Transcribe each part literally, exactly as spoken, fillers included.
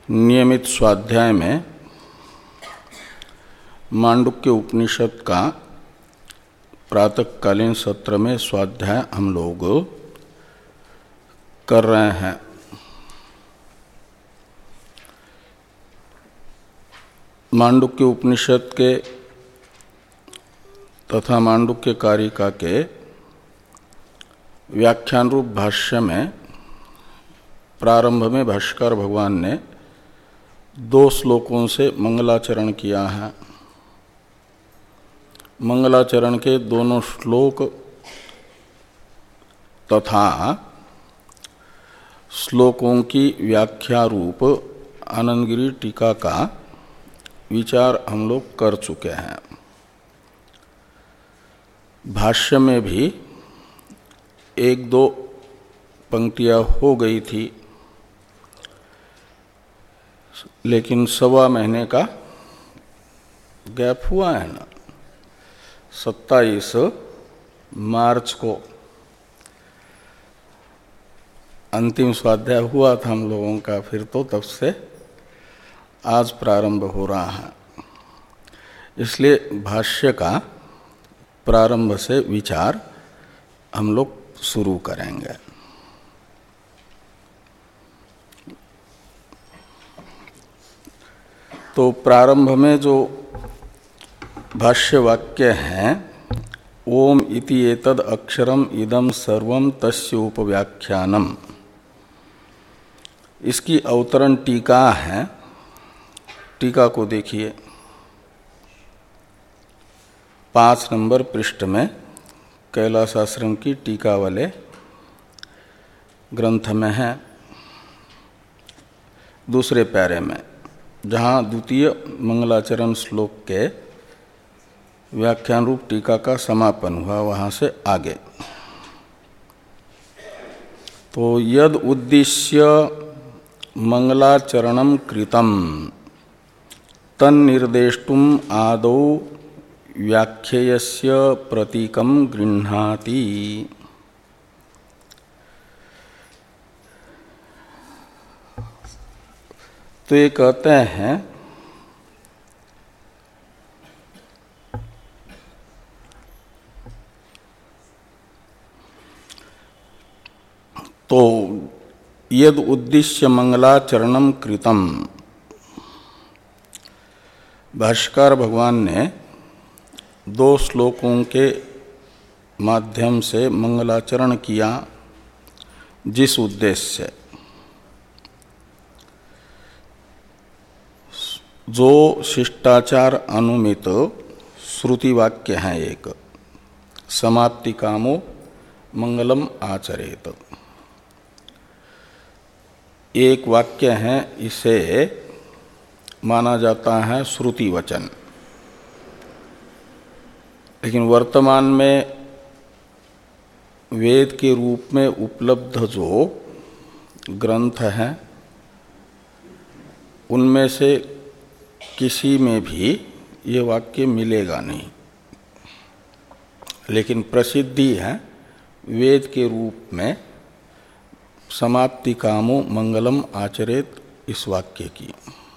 नियमित स्वाध्याय में मांडुक्य उपनिषद का प्रातःकालीन सत्र में स्वाध्याय हम लोग कर रहे हैं। मांडुक्य उपनिषद के तथा मांडुक्य कारिका के व्याख्यान रूप भाष्य में प्रारंभ में भाष्यकार भगवान ने दो श्लोकों से मंगलाचरण किया है। मंगलाचरण के दोनों श्लोक तथा श्लोकों की व्याख्या रूप आनंदगिरी टीका का विचार हम लोग कर चुके हैं। भाष्य में भी एक दो पंक्तियां हो गई थी, लेकिन सवा महीने का गैप हुआ है ना। सत्ताईस मार्च को अंतिम स्वाध्याय हुआ था हम लोगों का, फिर तो तब से आज प्रारंभ हो रहा है। इसलिए भाष्य का प्रारंभ से विचार हम लोग शुरू करेंगे। तो प्रारंभ में जो भाष्य वाक्य हैं, ओम इति एतद अक्षरम इदम सर्वम तस्य उपव्याख्यानम, इसकी अवतरण टीका है। टीका को देखिए, पाँच नंबर पृष्ठ में कैलासाश्रम की टीका वाले ग्रंथ में है, दूसरे प्यारे में, जहाँ द्वितीय मंगलाचरण श्लोक के व्याख्यान रूप टीका का समापन हुआ, वहाँ से आगे। तो यद उद्देश्य मंगलाचरणम कृतम तन्निर्देष्टुम आदौ व्याख्येयस्य प्रतीकम गृह्णाति। तो ये कहते हैं तो यद उद्देश्य मंगलाचरणम कृतम, भाष्यकार भगवान ने दो श्लोकों के माध्यम से मंगलाचरण किया, जिस उद्देश्य से, जो शिष्टाचार अनुमित श्रुति वाक्य है, एक समाप्ति कामो मंगलम आचरेत, एक वाक्य है, इसे माना जाता है श्रुति वचन। लेकिन वर्तमान में वेद के रूप में उपलब्ध जो ग्रंथ हैं, उनमें से किसी में भी ये वाक्य मिलेगा नहीं। लेकिन प्रसिद्धि है वेद के रूप में समाप्ति कामो मंगलम आचरेत इस वाक्य की।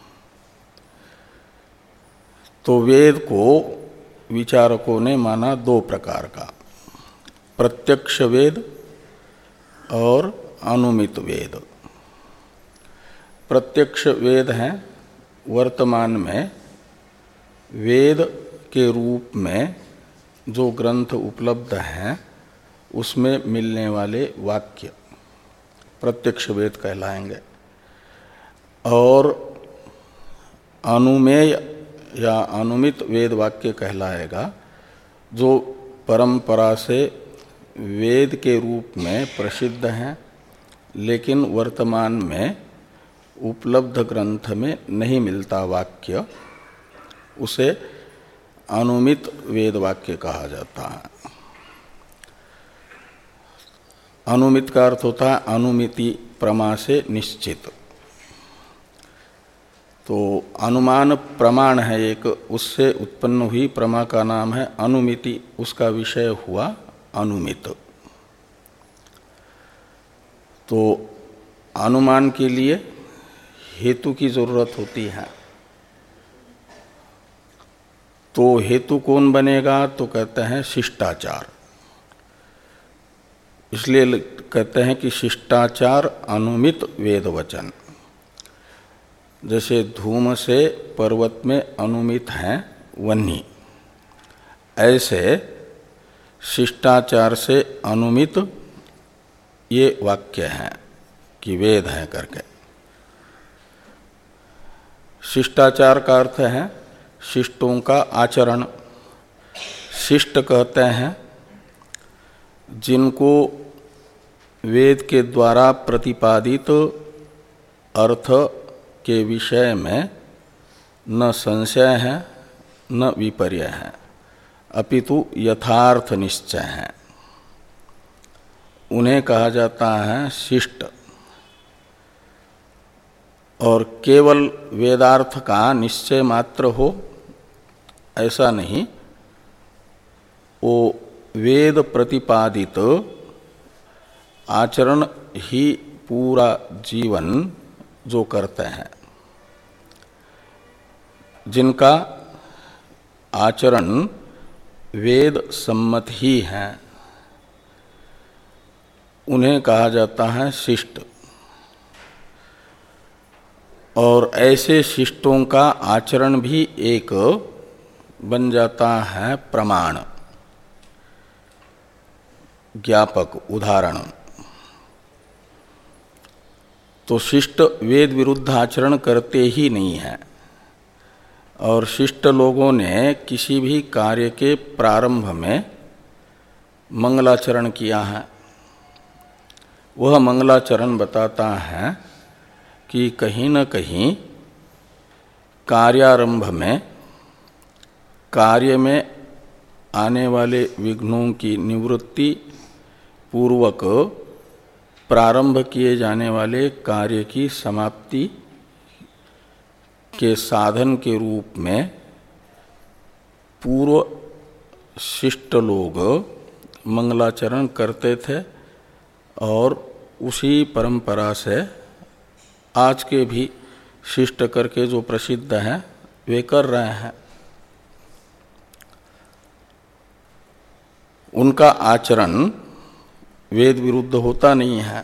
तो वेद को विचारकों ने माना दो प्रकार का, प्रत्यक्ष वेद और अनुमित वेद। प्रत्यक्ष वेद हैं वर्तमान में वेद के रूप में जो ग्रंथ उपलब्ध हैं, उसमें मिलने वाले वाक्य प्रत्यक्ष वेद कहलाएंगे। और अनुमेय या अनुमित वेद वाक्य कहलाएगा जो परंपरा से वेद के रूप में प्रसिद्ध हैं, लेकिन वर्तमान में उपलब्ध ग्रंथ में नहीं मिलता वाक्य, उसे अनुमित वेद वाक्य कहा जाता है। अनुमित का अर्थ होता है अनुमिति प्रमा से निश्चित। तो अनुमान प्रमाण है एक, उससे उत्पन्न हुई प्रमा का नाम है अनुमिति, उसका विषय हुआ अनुमित। तो अनुमान के लिए हेतु की जरूरत होती है। तो हेतु कौन बनेगा? तो कहते हैं शिष्टाचार। इसलिए कहते हैं कि शिष्टाचार अनुमित वेद वचन। जैसे धूम से पर्वत में अनुमित हैं वह्नि, ऐसे शिष्टाचार से अनुमित ये वाक्य हैं कि वेद है करके। शिष्टाचार का अर्थ है शिष्टों का आचरण। शिष्ट कहते हैं जिनको वेद के द्वारा प्रतिपादित अर्थ के विषय में न संशय है न विपर्य है, अपितु यथार्थ निश्चय है, उन्हें कहा जाता है शिष्ट। और केवल वेदार्थ का निश्चय मात्र हो ऐसा नहीं, वो वेद प्रतिपादित आचरण ही पूरा जीवन जो करते हैं, जिनका आचरण वेद सम्मत ही है, उन्हें कहा जाता है शिष्ट। और ऐसे शिष्टों का आचरण भी एक बन जाता है प्रमाण, ज्ञापक, उदाहरण। तो शिष्ट वेद विरुद्ध आचरण करते ही नहीं है। और शिष्ट लोगों ने किसी भी कार्य के प्रारंभ में मंगलाचरण किया है। वह मंगलाचरण बताता है कि कहीं न कहीं कार्यारंभ में कार्य में आने वाले विघ्नों की निवृत्ति पूर्वक प्रारंभ किए जाने वाले कार्य की समाप्ति के साधन के रूप में पूर्व शिष्ट लोग मंगलाचरण करते थे। और उसी परंपरा से आज के भी शिष्ट करके जो प्रसिद्ध हैं वे कर रहे हैं। उनका आचरण वेद विरुद्ध होता नहीं है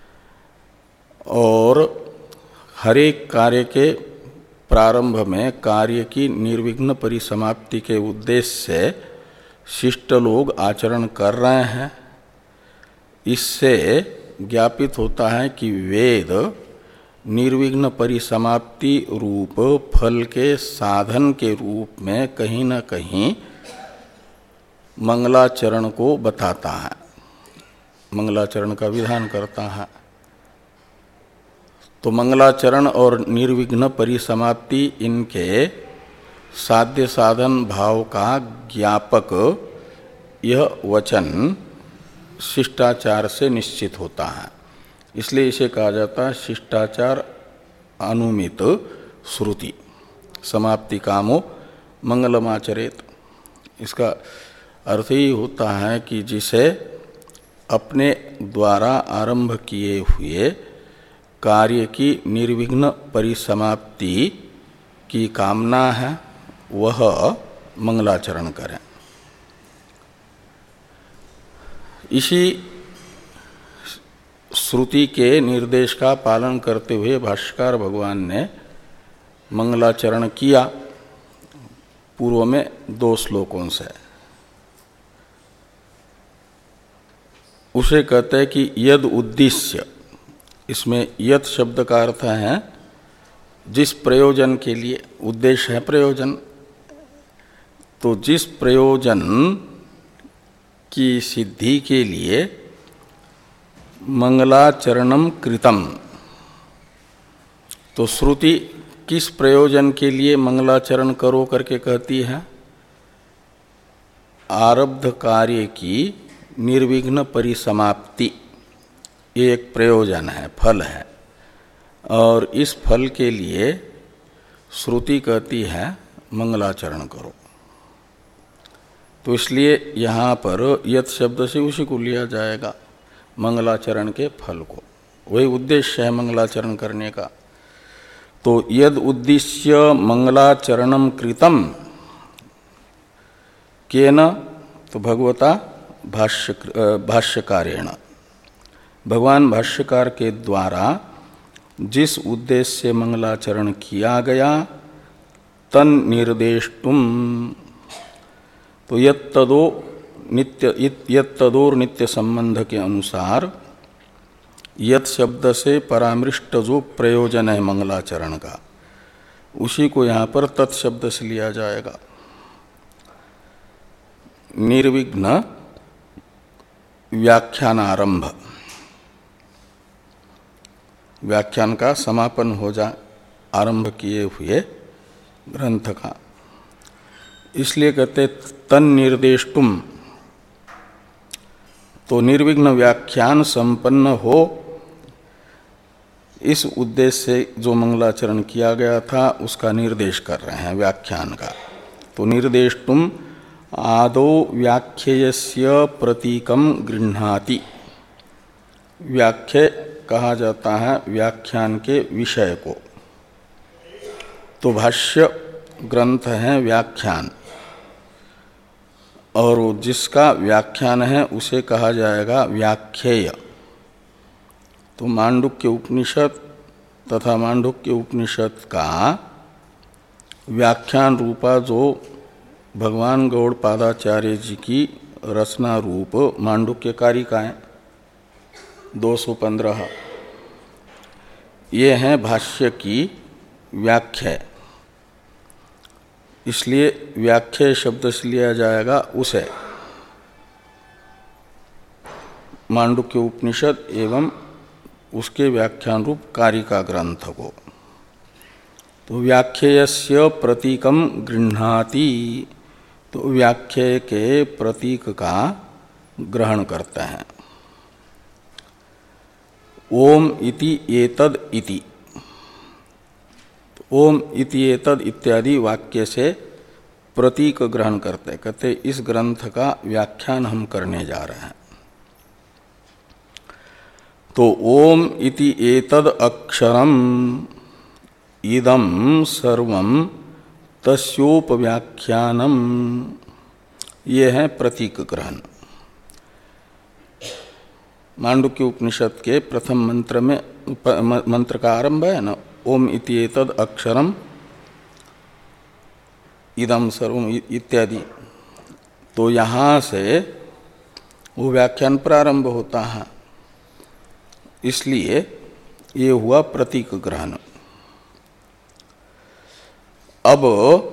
और हर एक कार्य के प्रारंभ में कार्य की निर्विघ्न परिसमाप्ति के उद्देश्य से शिष्ट लोग आचरण कर रहे हैं। इससे ज्ञापित होता है कि वेद निर्विघ्न परिसमाप्ति रूप फल के साधन के रूप में कहीं न कहीं मंगलाचरण को बताता है, मंगलाचरण का विधान करता है। तो मंगलाचरण और निर्विघ्न परिसमाप्ति इनके साध्य साधन भाव का ज्ञापक यह वचन शिष्टाचार से निश्चित होता है। इसलिए इसे कहा जाता है शिष्टाचार अनुमित श्रुति। समाप्ति कामो मंगलमाचरेत। इसका अर्थ ही होता है कि जिसे अपने द्वारा आरंभ किए हुए कार्य की निर्विघ्न परिसमाप्ति की कामना है वह मंगलाचरण करें। इसी श्रुति के निर्देश का पालन करते हुए भाष्यकार भगवान ने मंगलाचरण किया पूर्व में दो श्लोकों से। उसे कहते हैं कि यद उद्देश्य, इसमें यद शब्द का अर्थ है जिस प्रयोजन के लिए, उद्देश्य है प्रयोजन, तो जिस प्रयोजन की सिद्धि के लिए मंगलाचरणम कृतम, तो श्रुति किस प्रयोजन के लिए मंगलाचरण करो करके कहती है? आरब्ध कार्य की निर्विघ्न परिसमाप्ति, ये एक प्रयोजन है, फल है। और इस फल के लिए श्रुति कहती है मंगलाचरण करो। तो इसलिए यहाँ पर यत शब्द से उसी को लिया जाएगा, मंगलाचरण के फल को। वही उद्देश्य है मंगलाचरण करने का। तो यद उद्दिश्य मंगलाचरणम कृतम केन, तो भगवता भाष्य भाष्यकारेण, भगवान भाष्यकार के द्वारा जिस उद्देश्य से मंगलाचरण किया गया तन निर्देष्टुम, तो यत्तदो नित्य यत्तदोर नित्य संबंध के अनुसार यत शब्द से परामृष्ट जो प्रयोजन है मंगलाचरण का, उसी को यहाँ पर तत्शब्द से लिया जाएगा। निर्विघ्न व्याख्यानारंभ, व्याख्यान का समापन हो जाए आरंभ किए हुए ग्रंथ का, इसलिए कहते तन निर्देष्टुम, तो निर्विघ्न व्याख्यान संपन्न हो इस उद्देश्य से जो मंगलाचरण किया गया था उसका निर्देश कर रहे हैं व्याख्यान का। तो निर्देष्टुम आदौ व्याख्येयस्य प्रतीकम गृह्णाति, व्याख्या कहा जाता है व्याख्यान के विषय को। तो भाष्य ग्रंथ है व्याख्यान, और जिसका व्याख्यान है उसे कहा जाएगा व्याख्येय। तो मांडुक्य उपनिषद तथा मांडुक्य उपनिषद का व्याख्यान रूपा जो भगवान गौड़पादाचार्य जी की रचना रूप मांडुक्य कारिकाएं दो सौ पंद्रह, ये हैं भाष्य की व्याख्या, इसलिए व्याख्या शब्द से लिया जाएगा उसे मांडुक्य उपनिषद एवं उसके व्याख्यान रूप कारिका ग्रंथ को। तो व्याख्येयस्य प्रतीकम गृह्णाति, तो व्याख्या के प्रतीक का ग्रहण करते हैं। ओम इति एतद इति, ओम इति एतद इत्यादि वाक्य से प्रतीक ग्रहण करते, कहते इस ग्रंथ का व्याख्यान हम करने जा रहे हैं। तो ओम इति एतद अक्षरम इदम सर्वम तस्योपव्याख्यानम, ये है प्रतीक ग्रहण। मांडुक्य उपनिषद के प्रथम मंत्र में मंत्र का आरंभ है ना, ओम इति एतद अक्षरम इदम सर्वम इत्यादि। तो यहाँ से वो व्याख्यान प्रारंभ होता है, इसलिए ये हुआ प्रतीक ग्रहण। अब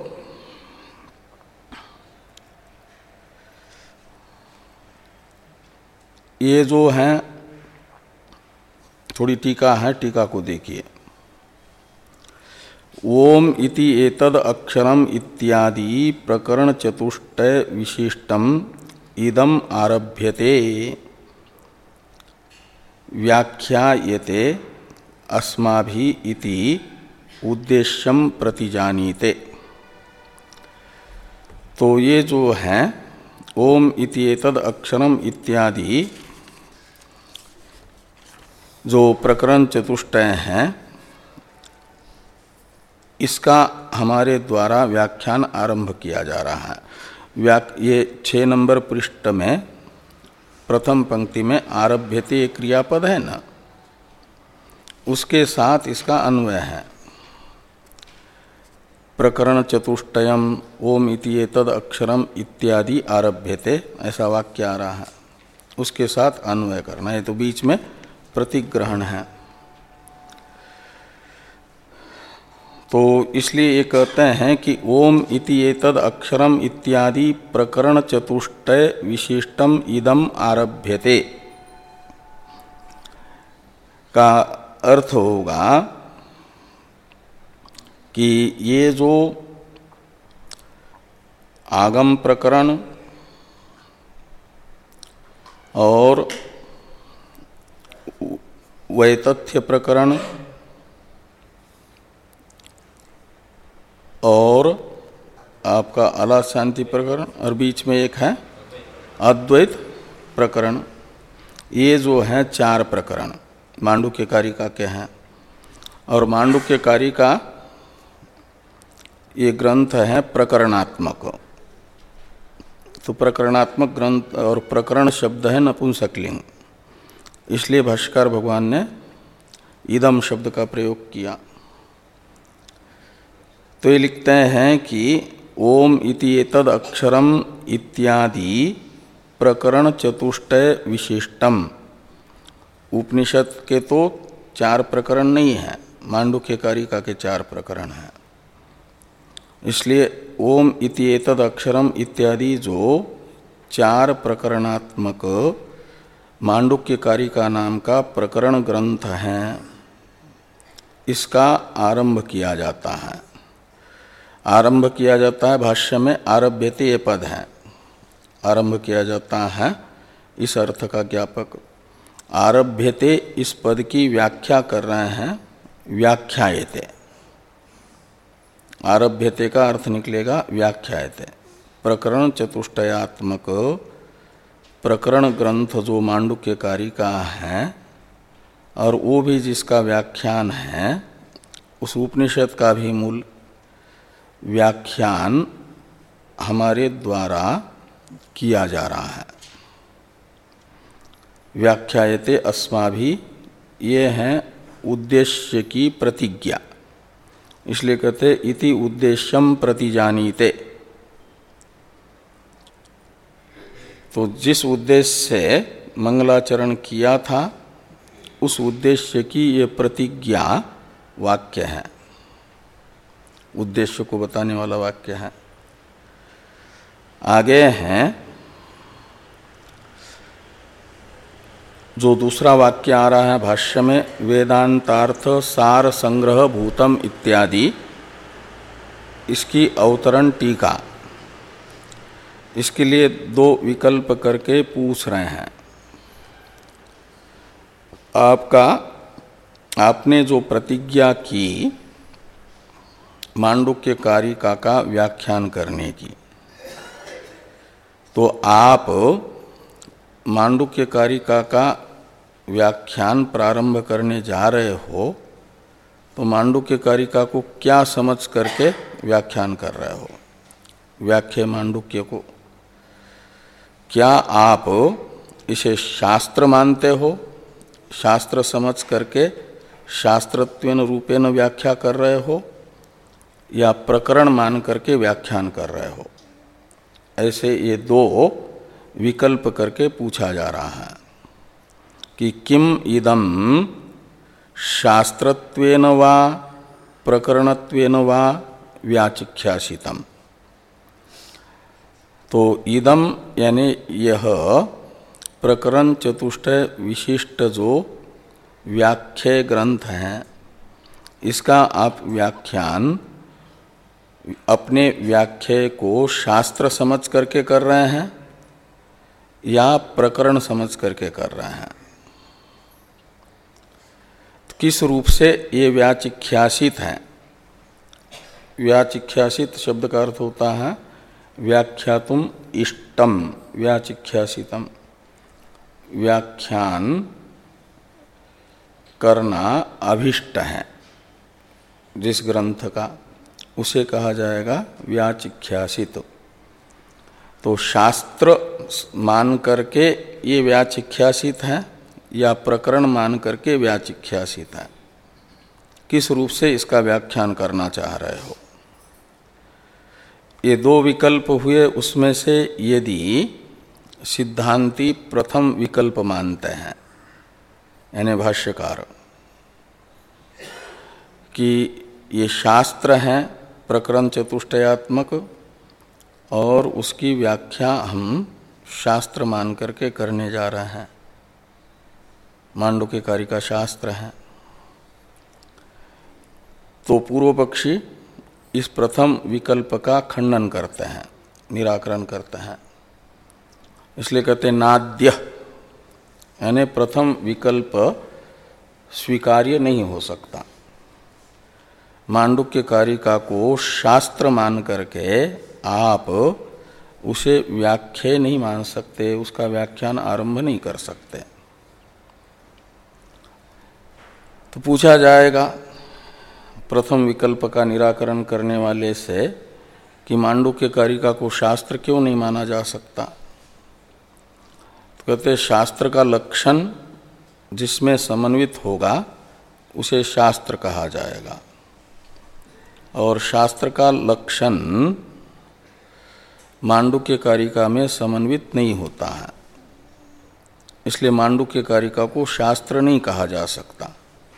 ये जो है थोड़ी टीका है, टीका को देखिए। ओम इति एतद अक्षरम इत्यादि प्रकरण चतुष्टय विशिष्टम इदम आरभ्यते व्याख्यायते अस्माभि इति उद्देश्यम प्रतिजानीते। तो ये जो है ओम इति एतद अक्षरम इत्यादि जो प्रकरण चतुष्टय हैं, इसका हमारे द्वारा व्याख्यान आरंभ किया जा रहा है। व्याक ये छः नंबर पृष्ठ में प्रथम पंक्ति में आरभ्यते क्रियापद है ना, उसके साथ इसका अन्वय है। प्रकरण चतुष्टयम ओम इति एतद अक्षरम इत्यादि आरभ्यते, ऐसा वाक्य आ रहा है, उसके साथ अन्वय करना है। तो बीच में प्रतिग्रहण है। तो इसलिए ये कहते हैं कि ओम इति एतद अक्षरम इत्यादि प्रकरण चतुष्टय विशिष्टम इदम आरभ्यते का अर्थ होगा कि ये जो आगम प्रकरण और वैतथ्य प्रकरण और आपका अला शांति प्रकरण और बीच में एक है अद्वैत प्रकरण, ये जो हैं चार प्रकरण मांडुक्य कारिका के हैं। और मांडुक्यकारी का ये ग्रंथ है प्रकरणात्मक। तो प्रकरणात्मक ग्रंथ और प्रकरण शब्द है नपुंसकलिंग, इसलिए भाष्यकार भगवान ने इदम शब्द का प्रयोग किया। तो ये लिखते हैं कि ओम इति एतद अक्षरम इत्यादि प्रकरण चतुष्टय विशिष्टम। उपनिषद के तो चार प्रकरण नहीं है, मांडुक्यकारिका के चार प्रकरण हैं। इसलिए ओम इति एतद अक्षरम इत्यादि जो चार प्रकरणात्मक मांडुक्यकारिका नाम का प्रकरण ग्रंथ है, इसका आरंभ किया जाता है। आरंभ किया जाता है, भाष्य में आरभ्यते ये पद है, आरंभ किया जाता है इस अर्थ का ज्ञापक। आरभ्यते इस पद की व्याख्या कर रहे हैं व्याख्यायते। आरभ्यते का अर्थ निकलेगा व्याख्यायते। प्रकरण चतुष्टयात्मक प्रकरण ग्रंथ जो मांडुक्यकारिका है और वो भी जिसका व्याख्यान है, उस उपनिषद का भी मूल व्याख्यान हमारे द्वारा किया जा रहा है। व्याख्यायते अस्माभि, ये है उद्देश्य की प्रतिज्ञा, इसलिए कहते इति उद्देश्यम प्रतिजानीते। तो जिस उद्देश्य से मंगलाचरण किया था उस उद्देश्य की ये प्रतिज्ञा वाक्य है, उद्देश्य को बताने वाला वाक्य है। आगे हैं जो दूसरा वाक्य आ रहा है भाष्य में, वेदांतार्थ सार संग्रह भूतम इत्यादि, इसकी अवतरण टीका। इसके लिए दो विकल्प करके पूछ रहे हैं। आपका आपने जो प्रतिज्ञा की मांडुक्यकारिका का व्याख्यान करने की, तो आप मांडुक्यकारिका का व्याख्यान प्रारंभ करने जा रहे हो, तो मांडुक्यकारिका को क्या समझ करके व्याख्यान कर रहे हो? व्याख्या मांडुक्य को क्या आप इसे शास्त्र मानते हो, शास्त्र समझ करके शास्त्रत्वेन रूपेण व्याख्या कर रहे हो, या प्रकरण मान करके व्याख्यान कर रहे हो? ऐसे ये दो विकल्प करके पूछा जा रहा है कि किम इदम शास्त्रत्वेन वा प्रकरणत्वेन वा व्याचिख्यासितम। तो इदम यानी यह प्रकरण चतुष्टय विशिष्ट जो व्याख्या ग्रंथ है, इसका आप व्याख्यान अपने व्याख्या को शास्त्र समझ करके कर रहे हैं या प्रकरण समझ करके कर रहे हैं? तो किस रूप से ये व्याचिख्यासित है? व्याचिख्यासित शब्द का अर्थ होता है व्याख्यातुम इष्टम, व्याचिख्यासितम, व्याख्यान करना अभिष्ट है जिस ग्रंथ का, उसे कहा जाएगा व्याचिख्यासित। तो शास्त्र मान करके ये व्याचिख्यासित है या प्रकरण मान करके व्याचिख्यासित है? किस रूप से इसका व्याख्यान करना चाह रहे हो? ये दो विकल्प हुए, उसमें से यदि सिद्धांती प्रथम विकल्प मानते हैं, यानी भाष्यकार, कि ये शास्त्र है प्रकरण चतुष्टयात्मक और उसकी व्याख्या हम शास्त्र मान करके करने जा रहे हैं, मांडुक्यकारिका शास्त्र है, तो पूर्व पक्षी इस प्रथम विकल्प का खंडन करते हैं, निराकरण करते हैं। इसलिए कहते हैं नाद्य, यानी प्रथम विकल्प स्वीकार्य नहीं हो सकता। मांडुक्यकारिका को शास्त्र मान करके आप उसे व्याख्या नहीं मान सकते, उसका व्याख्यान आरंभ नहीं कर सकते। तो पूछा जाएगा प्रथम विकल्प का निराकरण करने वाले से कि मांडुक्य कारिका को शास्त्र क्यों नहीं माना जा सकता। तो कहते शास्त्र का लक्षण जिसमें समन्वित होगा उसे शास्त्र कहा जाएगा, और शास्त्र का लक्षण मांडुक्य कारिका में समन्वित नहीं होता है, इसलिए मांडुक्य कारिका को शास्त्र नहीं कहा जा सकता।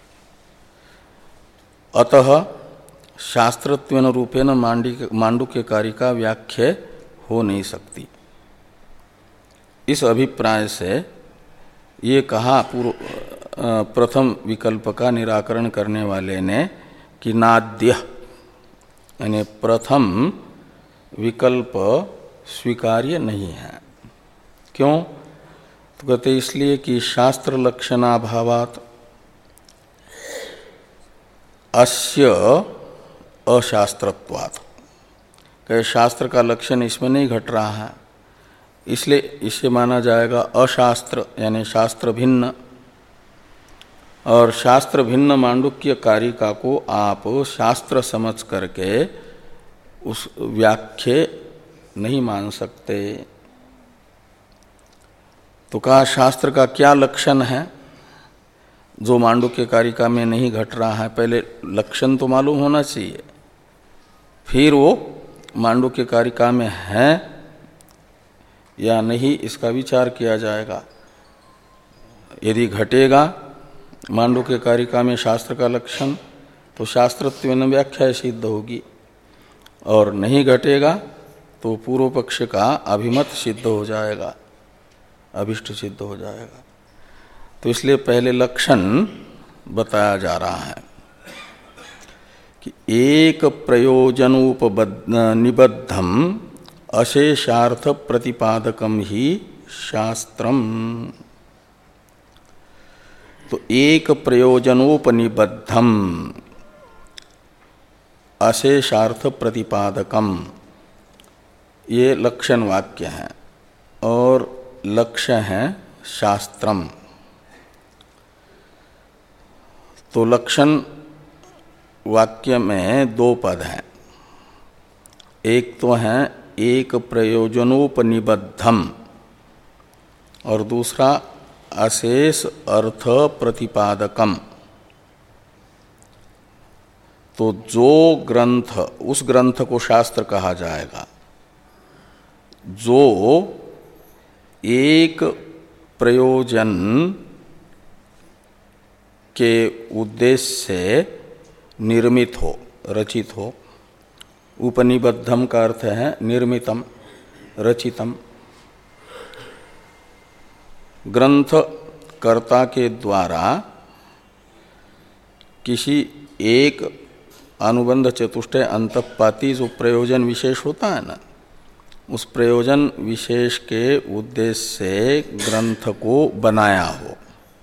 अतः शास्त्रत्वेन रूपेण मांडुक्य कारिका व्याख्या हो नहीं सकती। इस अभिप्राय से ये कहा पूर्व प्रथम विकल्प का निराकरण करने वाले ने कि नाद्य यानी प्रथम विकल्प स्वीकार्य नहीं है। क्यों? तो कहते इसलिए कि शास्त्र लक्षणाभावात् अस्य अशास्त्रत्वात्, कहे शास्त्र का लक्षण इसमें नहीं घट रहा है, इसलिए इसे माना जाएगा अशास्त्र यानी शास्त्र भिन्न। और शास्त्र भिन्न मांडुक्य कारिका को आप शास्त्र समझ करके उस व्याख्या नहीं मान सकते। तो कहा शास्त्र का क्या लक्षण है जो मांडुक्य कारिका में नहीं घट रहा है। पहले लक्षण तो मालूम होना चाहिए, फिर वो मांडुक्य कारिका में है या नहीं इसका विचार किया जाएगा। यदि घटेगा मांडुक्य कारिका में शास्त्र का लक्षण तो शास्त्रत्वेन व्याख्या सिद्ध होगी, और नहीं घटेगा तो पूर्व पक्ष का अभिमत सिद्ध हो जाएगा, अभिष्ट सिद्ध हो जाएगा। तो इसलिए पहले लक्षण बताया जा रहा है कि एक प्रयोजनोपबद्ध निबद्धम अशेषार्थ प्रतिपादकम ही शास्त्रम। तो एक प्रयोजनोपनिबद्धम अशेषार्थ प्रतिपादकम ये लक्षण वाक्य है, और लक्ष्य है शास्त्रम। तो लक्षण वाक्य में दो पद हैं, एक तो है एक प्रयोजनोपनिबद्धम और दूसरा अशेष अर्थ प्रतिपादकम। तो जो ग्रंथ, उस ग्रंथ को शास्त्र कहा जाएगा जो एक प्रयोजन के उद्देश्य से निर्मित हो, रचित हो। उपनिबद्धम का अर्थ है निर्मितम, रचितम। ग्रंथ कर्ता के द्वारा किसी एक अनुबंध चतुष्टय अंतःपाती जो प्रयोजन विशेष होता है ना, उस प्रयोजन विशेष के उद्देश्य से ग्रंथ को बनाया हो।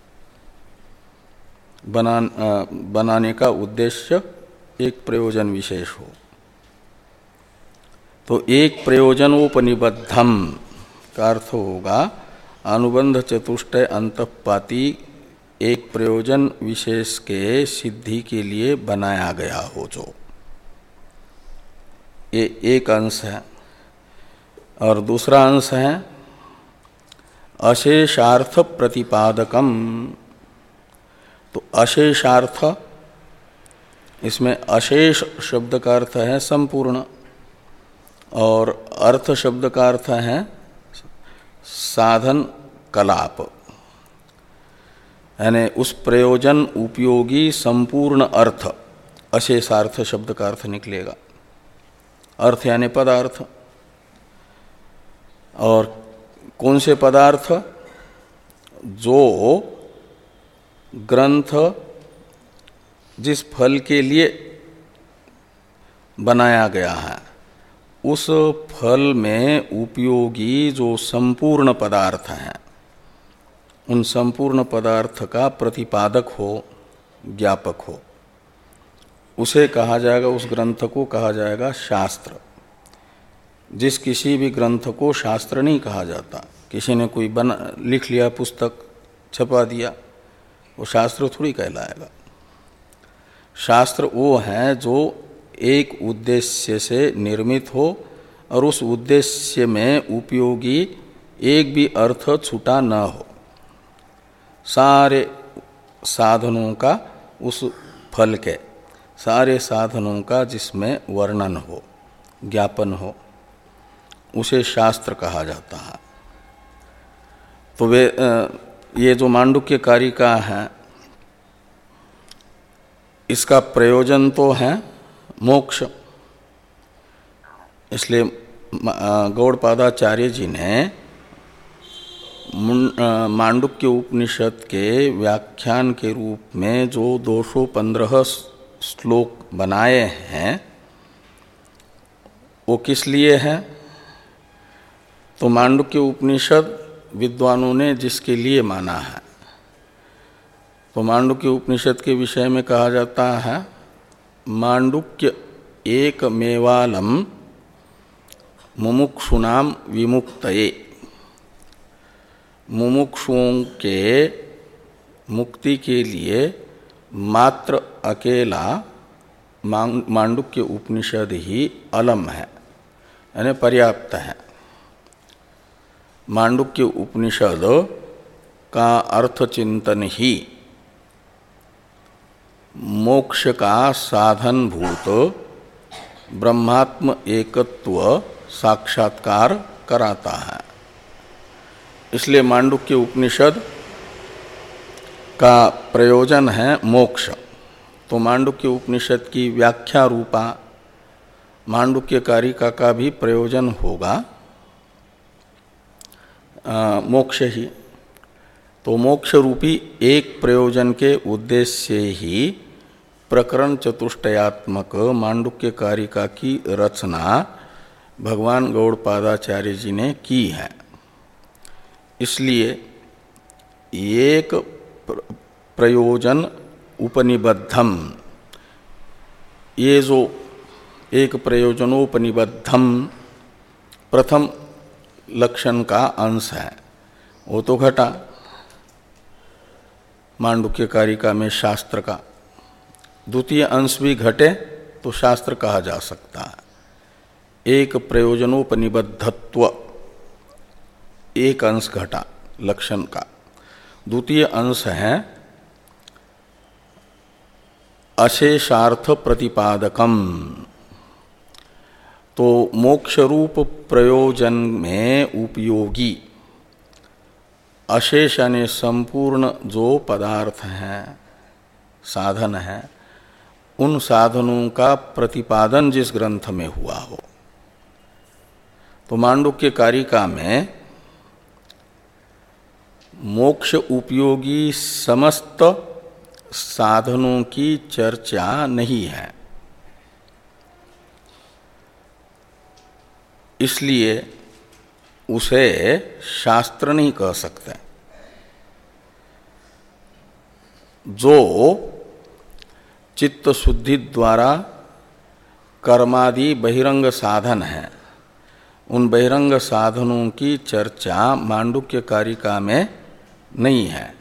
बना बनाने का उद्देश्य एक प्रयोजन विशेष हो। तो एक प्रयोजनोपनिबद्धम का अर्थ होगा अनुबंध चतुष्टय अंतःपाती एक प्रयोजन विशेष के सिद्धि के लिए बनाया गया हो, जो ये एक अंश है। और दूसरा अंश है अशेषार्थ प्रतिपादकम। तो अशेषार्थ, इसमें अशेष शब्द का अर्थ है संपूर्ण, और अर्थ शब्द का अर्थ है साधन कलाप, यानी उस प्रयोजन उपयोगी संपूर्ण अर्थ अशेषार्थ शब्द का अर्थ निकलेगा। अर्थ यानी पदार्थ, और कौन से पदार्थ? जो ग्रंथ जिस फल के लिए बनाया गया है उस फल में उपयोगी जो संपूर्ण पदार्थ हैं, उन संपूर्ण पदार्थ का प्रतिपादक हो, ज्ञापक हो, उसे कहा जाएगा, उस ग्रंथ को कहा जाएगा शास्त्र। जिस किसी भी ग्रंथ को शास्त्र नहीं कहा जाता। किसी ने कोई बना लिख लिया, पुस्तक छपा दिया, वो शास्त्र थोड़ी कहलाएगा। शास्त्र वो हैं जो एक उद्देश्य से निर्मित हो और उस उद्देश्य में उपयोगी एक भी अर्थ छूटा न हो, सारे साधनों का, उस फल के सारे साधनों का जिसमें वर्णन हो, ज्ञापन हो, उसे शास्त्र कहा जाता है। तो वे ये जो मांडुक्य कारिका है, इसका प्रयोजन तो है मोक्ष। इसलिए गौड़पादाचार्य जी ने मांडुक्य उपनिषद के व्याख्यान के रूप में जो दो सौ पंद्रह श्लोक बनाए हैं, वो किस लिए है? तो मांडुक्य उपनिषद विद्वानों ने जिसके लिए माना है, तो मांडुक्य उपनिषद के विषय में कहा जाता है मांडुक्य एक मेवालम मुमुक्षुनाम विमुक्तये। मुमुक्षुओं के मुक्ति के लिए मात्र अकेला मांडुक्य उपनिषद ही अलम है, यानी पर्याप्त है। मांडुक्य उपनिषद का अर्थ चिंतन ही मोक्ष का साधन भूत ब्रह्मात्म एकत्व साक्षात्कार कराता है। इसलिए मांडुक्य उपनिषद का प्रयोजन है मोक्ष। तो मांडुक्य उपनिषद की व्याख्या रूपा मांडुक्य कारिका का भी प्रयोजन होगा आ, मोक्ष ही। तो मोक्ष रूपी एक प्रयोजन के उद्देश्य से ही प्रकरण चतुष्टयात्मक मांडुक्य कारिका की रचना भगवान गौड़पादाचार्य जी ने की है। इसलिए एक प्रयोजन उपनिबद्धम, ये जो एक प्रयोजनोपनिबद्धम प्रथम लक्षण का अंश है, वो तो घटा मांडुक्य कारिका में शास्त्र का। द्वितीय अंश भी घटे तो शास्त्र कहा जा सकता है। एक प्रयोजनोपनिबद्धत्व एक अंश घटा लक्षण का। द्वितीय अंश है अशेषार्थ प्रतिपादकम। तो मोक्ष रूप प्रयोजन में उपयोगी अशेष यानी संपूर्ण जो पदार्थ हैं, साधन हैं, उन साधनों का प्रतिपादन जिस ग्रंथ में हुआ हो। तो मांडुक्य कारिका में मोक्ष उपयोगी समस्त साधनों की चर्चा नहीं है। इसलिए उसे शास्त्र नहीं कह सकते। जो चित्त शुद्धि द्वारा कर्मादि बहिरंग साधन हैं, उन बहिरंग साधनों की चर्चा मांडुक्य कारिका में नहीं है।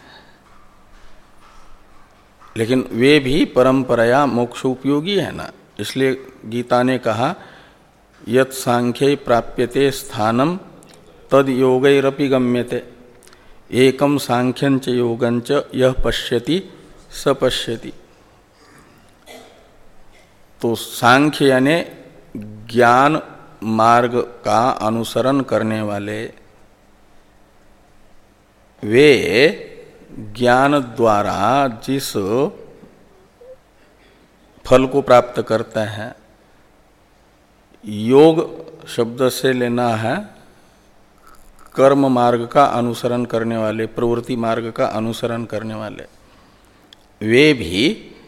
लेकिन वे भी परंपराया मोक्ष उपयोगी है ना। इसलिए गीता ने कहा यत् सांख्ये प्राप्यते स्थानम तद योगैरपि गम्यते एकम सांख्यंच योगंच यह पश्यति स पश्यति। तो सांख्य यानी ज्ञान मार्ग का अनुसरण करने वाले, वे ज्ञान द्वारा जिस फल को प्राप्त करते हैं, योग शब्द से लेना है कर्म मार्ग का अनुसरण करने वाले, प्रवृत्ति मार्ग का अनुसरण करने वाले, वे भी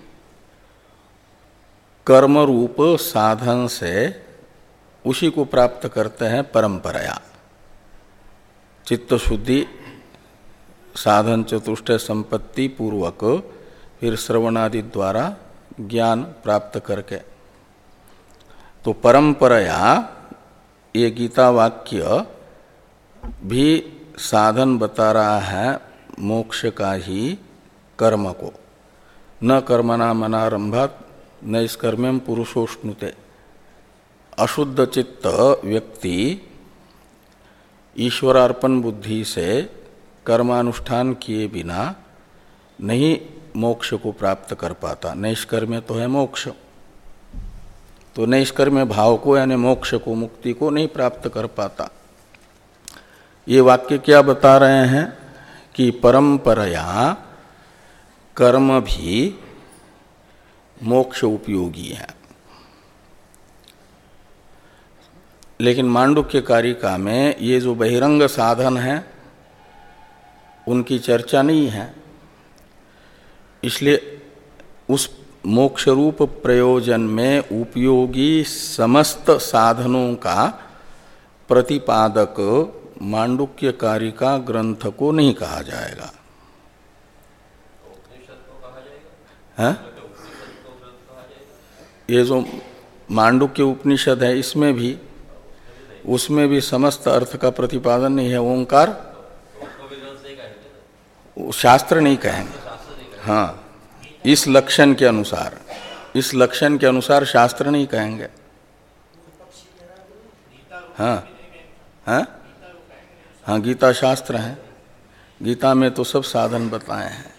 कर्म रूप साधन से उसी को प्राप्त करते हैं परंपराया। चित्त शुद्धि साधन चतुष्टय संपत्ति पूर्वक फिर श्रवणादि द्वारा ज्ञान प्राप्त करके। तो परंपराया ये गीता वाक्य भी साधन बता रहा है मोक्ष का ही कर्म को। न कर्मणा मनारंभात नैष्कर्म्यम पुरुषोष्णुते। अशुद्ध चित्त व्यक्ति ईश्वरार्पण बुद्धि से कर्मानुष्ठान किए बिना नहीं मोक्ष को प्राप्त कर पाता। नैष्कर्म्य तो है मोक्ष, तो नैष्कर्म्य भाव को यानी मोक्ष को, मुक्ति को नहीं प्राप्त कर पाता। ये वाक्य क्या बता रहे हैं कि परंपराया कर्म भी मोक्ष उपयोगी है। लेकिन मांडुक्य कारिका में ये जो बहिरंग साधन है उनकी चर्चा नहीं है, इसलिए उस मोक्ष रूप प्रयोजन में उपयोगी समस्त साधनों का प्रतिपादक मांडुक्य कारिका ग्रंथ को नहीं कहा जाएगा। है? ये जो मांडुक्य उपनिषद है इसमें भी, उसमें भी समस्त अर्थ का प्रतिपादन नहीं है। ओंकार शास्त्र नहीं कहेंगे। हाँ, इस लक्षण के अनुसार, इस लक्षण के अनुसार शास्त्र नहीं कहेंगे। हाँ हाँ हाँ, गीता शास्त्र है। गीता में तो सब साधन बताए हैं।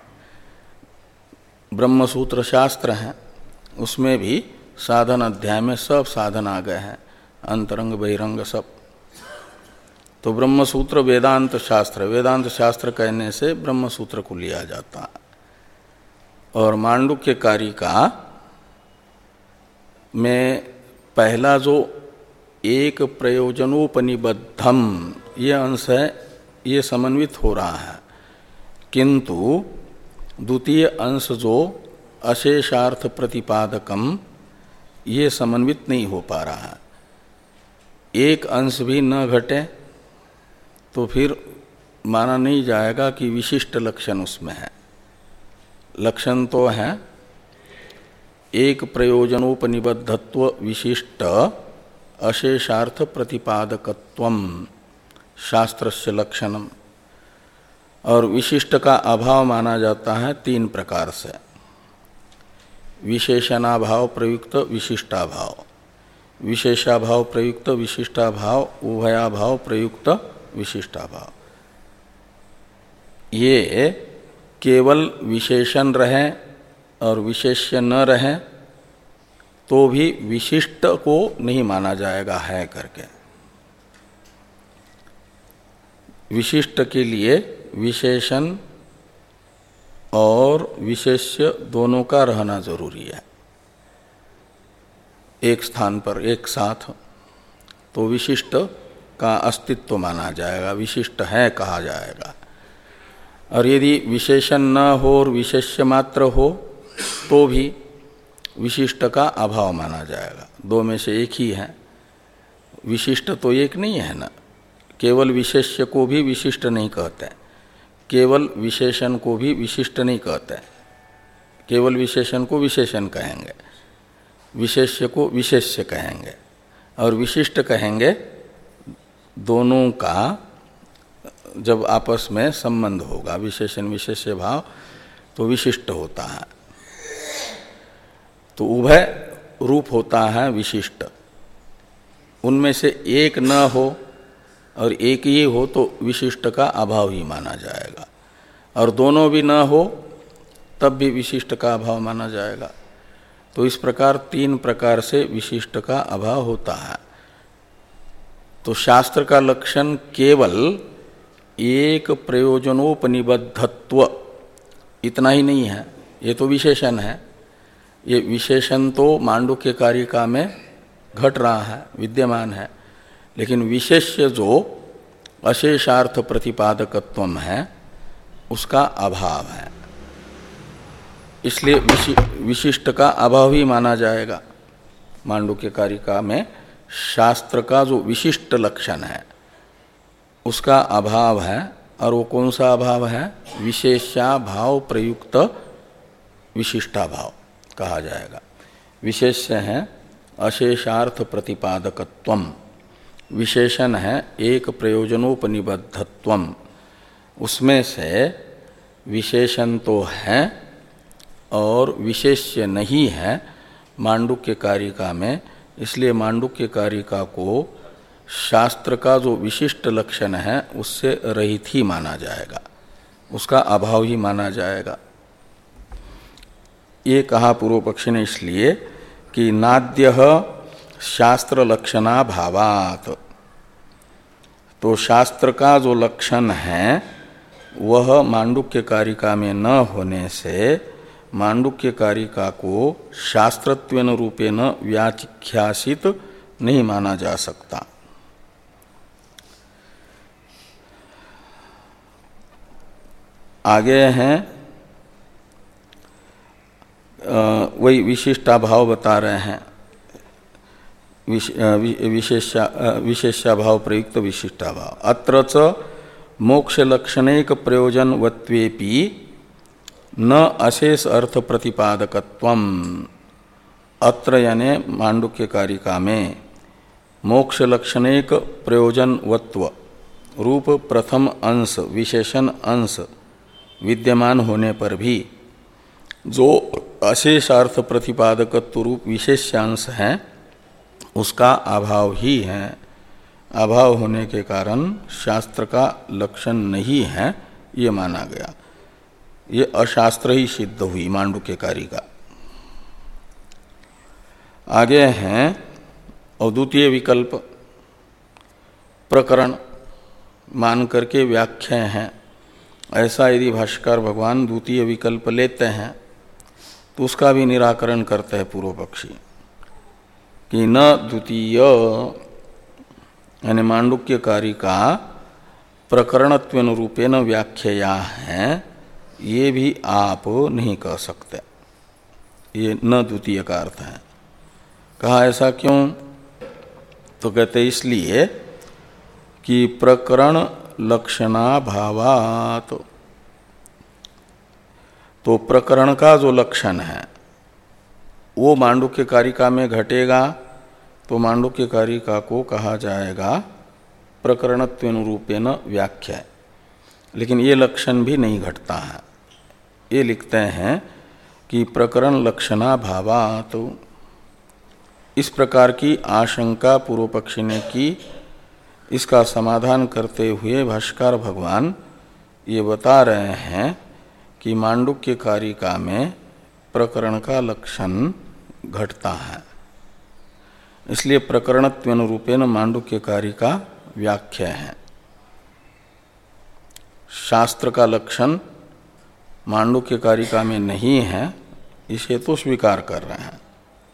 ब्रह्म सूत्र शास्त्र है, उसमें भी साधन अध्याय में सब साधन आ गए हैं, अंतरंग बहिरंग सब। तो ब्रह्म सूत्र वेदांत शास्त्र, वेदांत शास्त्र कहने से ब्रह्म सूत्र को लिया जाता है। और मांडुक्य कारिका में पहला जो एक प्रयोजनोपनिबद्धम ये अंश है, ये समन्वित हो रहा है, किंतु द्वितीय अंश जो अशेषार्थ प्रतिपादकम ये समन्वित नहीं हो पा रहा है। एक अंश भी न घटे तो फिर माना नहीं जाएगा कि विशिष्ट लक्षण उसमें है। लक्षण तो है एक प्रयोजनोपनिबद्धत्व विशिष्ट अशेषार्थ प्रतिपादकत्वम शास्त्रस्य लक्षणम। और विशिष्ट का अभाव माना जाता है तीन प्रकार से। विशेषणाभाव प्रयुक्त विशिष्टाभाव, विशेषाभाव प्रयुक्त विशिष्टाभाव, उभयाभाव प्रयुक्त विशिष्टाभाव। ये केवल विशेषण रहे और विशेष्य न रहे तो भी विशिष्ट को नहीं माना जाएगा है करके। विशिष्ट के लिए विशेषण और विशेष्य दोनों का रहना जरूरी है एक स्थान पर एक साथ, तो विशिष्ट का अस्तित्व माना जाएगा, विशिष्ट है कहा जाएगा। और यदि विशेषण न हो और विशेष्य मात्र हो तो भी विशिष्ट का अभाव माना जाएगा। दो में से एक ही है, विशिष्ट तो एक नहीं है ना। केवल विशेष्य को भी विशिष्ट नहीं कहते, केवल विशेषण को भी विशिष्ट नहीं कहते। केवल विशेषण को विशेषण कहेंगे, विशेष्य को विशेष्य कहेंगे, और विशिष्ट कहेंगे दोनों का जब आपस में संबंध होगा, विशेषण विशेष्य भाव, तो विशिष्ट होता है। तो उभय रूप होता है विशिष्ट। उनमें से एक न हो और एक ही हो तो विशिष्ट का अभाव ही माना जाएगा, और दोनों भी न हो तब भी विशिष्ट का अभाव माना जाएगा। तो इस प्रकार तीन प्रकार से विशिष्ट का अभाव होता है। तो शास्त्र का लक्षण केवल एक प्रयोजनोपनिबद्धत्व इतना ही नहीं है, ये तो विशेषण है। ये विशेषण तो मांडुक्य कारिका में घट रहा है, विद्यमान है, लेकिन विशेष्य जो अशेषार्थ प्रतिपादकत्व है उसका अभाव है, इसलिए विशिष्ट का अभाव ही माना जाएगा। मांडुक्य कारिका में शास्त्र का जो विशिष्ट लक्षण है उसका अभाव है, और वो कौन सा अभाव है? विशेषाभाव प्रयुक्त विशिष्टाभाव कहा जाएगा। विशेष्य है अशेषार्थ प्रतिपादकत्वम, विशेषण है एक प्रयोजनोपनिबद्धत्वम। उसमें से विशेषण तो है और विशेष्य नहीं है मांडुक्य कारिका में, इसलिए मांडुक्य कारिका को शास्त्र का जो विशिष्ट लक्षण है उससे रहित ही माना जाएगा, उसका अभाव ही माना जाएगा। ये कहा पूर्व पक्षी ने इसलिए कि नाद्यः शास्त्र लक्षणा भावात, तो शास्त्र का जो लक्षण है वह मांडुक्य कारिका में न होने से मांडुक्य कारिका को शास्त्रत्वेन रूपेण व्याख्यासित नहीं माना जा सकता। आगे हैं वही विशिष्टाभाव बता रहे हैं, विशेषा विशेषाभाव प्रयुक्त विशिष्टाभाव। अत्र च मोक्ष लक्षणैक प्रयोजनवत्वेपि न अशेष अर्थ प्रतिपादकत्वम, अत्र यानि मांडुक्य कारिका में मोक्ष लक्षणैक प्रयोजनवत्व रूप प्रथम अंश विशेषण अंश विद्यमान होने पर भी जो अशेषार्थ प्रतिपादकत्व रूप विशेष्यांश है उसका अभाव ही है। अभाव होने के कारण शास्त्र का लक्षण नहीं है ये माना गया, ये अशास्त्र ही सिद्ध हुई मांडुक्य कारिका। आगे हैं अद्वितीय विकल्प प्रकरण मान करके व्याख्या है। ऐसा यदि भाष्यकार भगवान द्वितीय विकल्प लेते हैं तो उसका भी निराकरण करते हैं पूर्व पक्षी कि न द्वितीय यानी मांडुक्य कारिका प्रकरणत्वेन रूपेण व्याख्या है, ये भी आप नहीं कह सकते, ये न द्वितीय का अर्थ है। कहा ऐसा क्यों? तो कहते इसलिए कि प्रकरण लक्षणाभावात्, तो प्रकरण का जो लक्षण है वो मांडुक्य कारिका में घटेगा तो मांडुक्य कारिका को कहा जाएगा प्रकरणत्वेन रूपेण व्याख्या, लेकिन ये लक्षण भी नहीं घटता है। ये लिखते हैं कि प्रकरण लक्षणाभावात्, तो इस प्रकार की आशंका पूर्व पक्षी ने की। इसका समाधान करते हुए भाष्यकार भगवान ये बता रहे हैं कि मांडुक्य कारिका में प्रकरण का लक्षण घटता है, इसलिए प्रकरणत्वेन रूपेण मांडुक्य कारिका व्याख्या है। शास्त्र का लक्षण मांडुक्य कारिका में नहीं है इसे तो स्वीकार कर रहे हैं,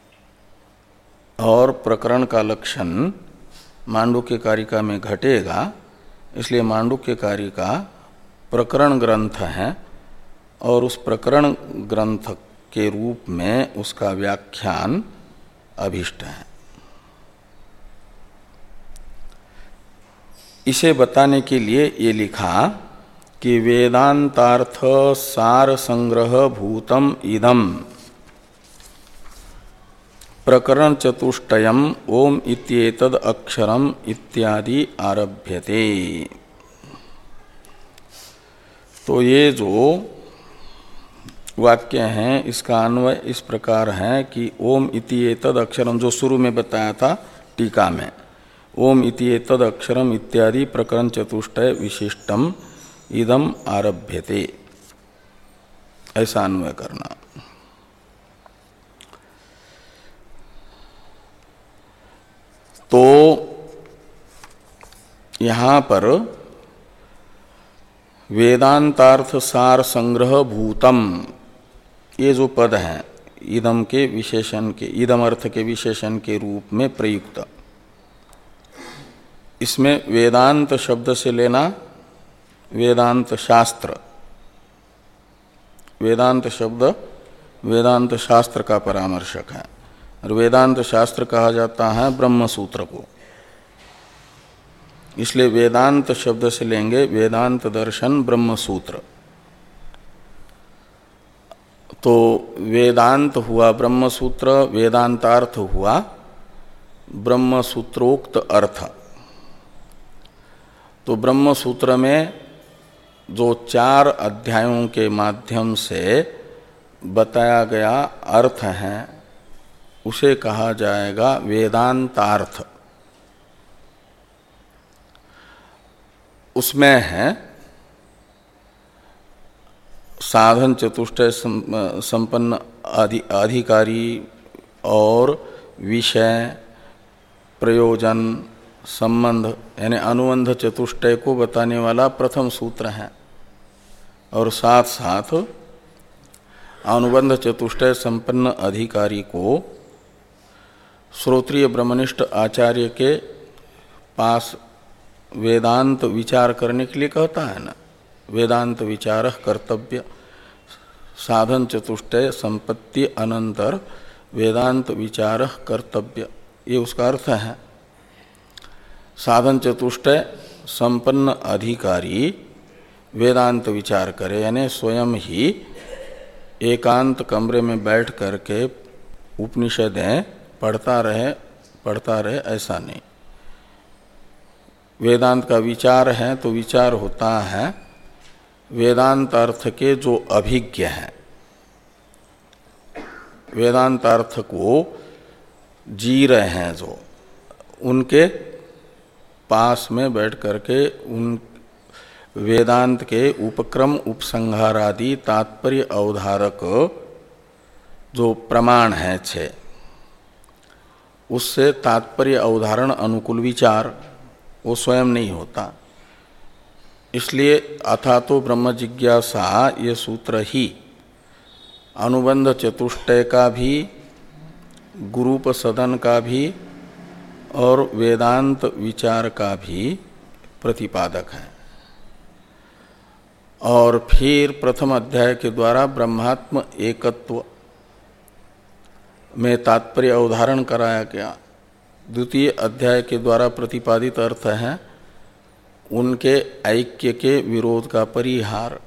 और प्रकरण का लक्षण मांडुक्य कारिका में घटेगा, इसलिए मांडुक्य कारिका प्रकरण ग्रंथ है और उस प्रकरण ग्रंथ के रूप में उसका व्याख्यान अभिष्ट है। इसे बताने के लिए ये लिखा कि वेदांतार्थ सार संग्रह भूतम इदम प्रकरण चतुष्टयम ओम इत्येतद अक्षरम इत्यादि आरभ्यते। तो ये जो वाक्य हैं इसका अन्वय इस प्रकार है कि ओम इत्येतद अक्षरम, जो शुरू में बताया था टीका में, ओम इत्येतद अक्षरम इत्यादि प्रकरण चतुष्टय विशिष्टम इदम आरभ्यते, ऐसा अन्वय करना। तो यहाँ पर वेदांतार्थ सार संग्रह भूतम, ये जो पद है इदम के विशेषण के, इदम अर्थ के विशेषण के रूप में प्रयुक्त, इसमें वेदांत शब्द से लेना वेदांत शास्त्र, वेदांत शब्द वेदांत शास्त्र का परामर्शक है, और वेदांत शास्त्र कहा जाता है ब्रह्म सूत्र को, इसलिए वेदांत शब्द से लेंगे वेदांत दर्शन ब्रह्म सूत्र। तो वेदांत हुआ ब्रह्म सूत्र, वेदांतार्थ हुआ ब्रह्म सूत्रोक्त अर्थ। तो ब्रह्म सूत्र में जो चार अध्यायों के माध्यम से बताया गया अर्थ है उसे कहा जाएगा वेदांतार्थ। उसमें है साधन चतुष्टय संपन्न अधिकारी और विषय प्रयोजन संबंध यानी अनुबंध चतुष्टय को बताने वाला प्रथम सूत्र है, और साथ साथ अनुबंध चतुष्टय संपन्न अधिकारी को श्रोत्रिय ब्रह्मनिष्ठ आचार्य के पास वेदांत विचार करने के लिए कहता है ना, वेदांत विचार कर्तव्य। साधन चतुष्टय संपत्ति अनंतर वेदांत विचार कर्तव्य, ये उसका अर्थ है। साधन चतुष्टय संपन्न अधिकारी वेदांत विचार करे, यानी स्वयं ही एकांत कमरे में बैठ करके उपनिषदें पढ़ता रहे पढ़ता रहे ऐसा नहीं। वेदांत का विचार है तो विचार होता है वेदांत अर्थ के जो अभिज्ञ हैं, वेदांत अर्थ को जी रहे हैं जो, उनके पास में बैठ करके उन वेदांत के उपक्रम उपसंहारादि तात्पर्य अवधारक जो प्रमाण है छे, उससे तात्पर्य अवधारण अनुकूल विचार वो स्वयं नहीं होता। इसलिए अथा तो ब्रह्म जिज्ञासा ये सूत्र ही अनुबंध चतुष्टय का भी, गुरूप सदन का भी और वेदांत विचार का भी प्रतिपादक है। और फिर प्रथम अध्याय के द्वारा ब्रह्मात्म एकत्व में तात्पर्य अवधारण कराया गया। द्वितीय अध्याय के द्वारा प्रतिपादित अर्थ है उनके ऐक्य के विरोध का परिहार,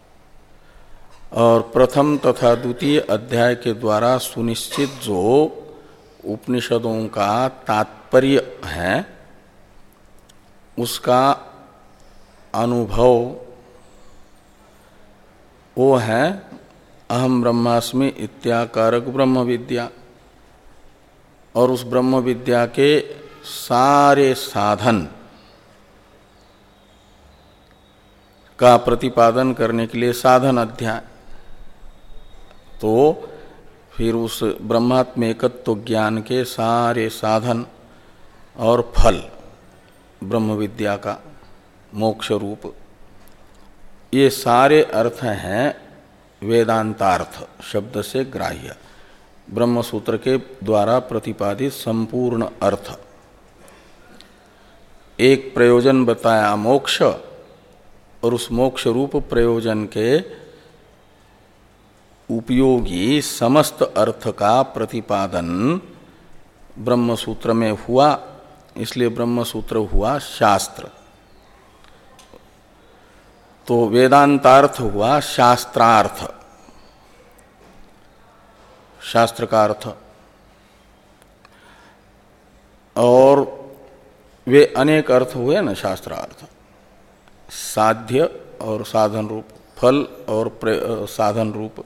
और प्रथम तथा द्वितीय अध्याय के द्वारा सुनिश्चित जो उपनिषदों का तात्पर्य है उसका अनुभव वो है अहम ब्रह्मास्मि इत्याकारक ब्रह्म विद्या, और उस ब्रह्म विद्या के सारे साधन का प्रतिपादन करने के लिए साधन अध्याय। तो फिर उस ब्रह्मात्म एकत्व ज्ञान के सारे साधन और फल ब्रह्म विद्या का मोक्ष रूप, ये सारे अर्थ हैं वेदांतार्थ शब्द से ग्राह्य, ब्रह्म सूत्र के द्वारा प्रतिपादित संपूर्ण अर्थ। एक प्रयोजन बताया मोक्ष, और उस मोक्ष रूप प्रयोजन के उपयोगी समस्त अर्थ का प्रतिपादन ब्रह्म सूत्र में हुआ, इसलिए ब्रह्म सूत्र हुआ शास्त्र। तो वेदांतार्थ हुआ शास्त्रार्थ, शास्त्र का अर्थ। और वे अनेक अर्थ हुए ना शास्त्रार्थ, साध्य और साधन रूप, फल और साधन रूप।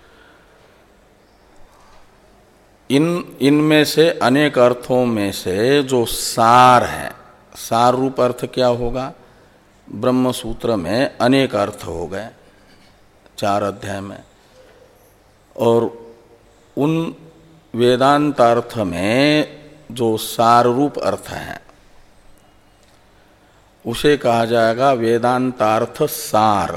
इन इनमें से अनेक अर्थों में से जो सार है, सार रूप अर्थ क्या होगा? ब्रह्म सूत्र में अनेक अर्थ हो गए चार अध्याय में, और उन वेदांतार्थ में जो सार रूप अर्थ है उसे कहा जाएगा वेदांतार्थ सार।